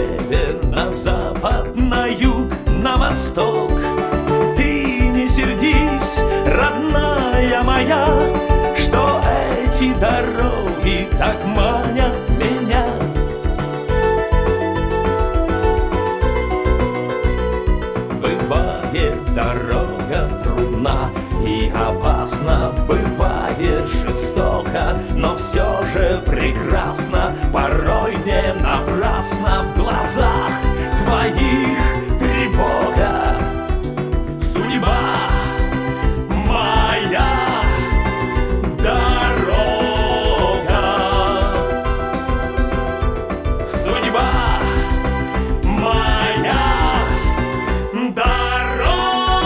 север, на запад, на юг, на восток. Ты не сердись, родная моя, что эти дороги так манят меня. Бывает дорога трудна и опасна, бывает жестоко, но все же прекрасно, порой не напрасно в глазах твоих тревога. Судьба моя дорога, судьба моя дорога.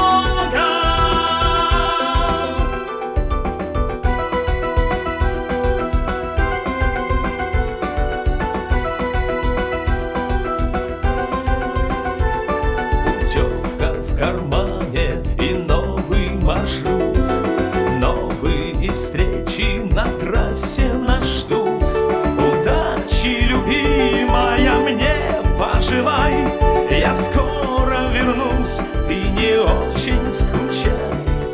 Путевка в кармане и новый маршрут, новые встречи на трассе нас ждут. Удачи, любимая, мне пожелай, я скоро вернусь, ты не очень скучай.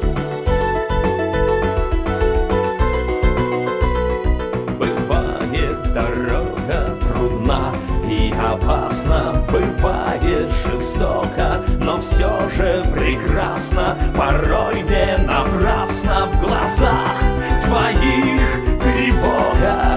Бывает дорога трудна и опасна, бывает жестоко, но все же прекрасно, порой не напрасно в глазах твоих тревога.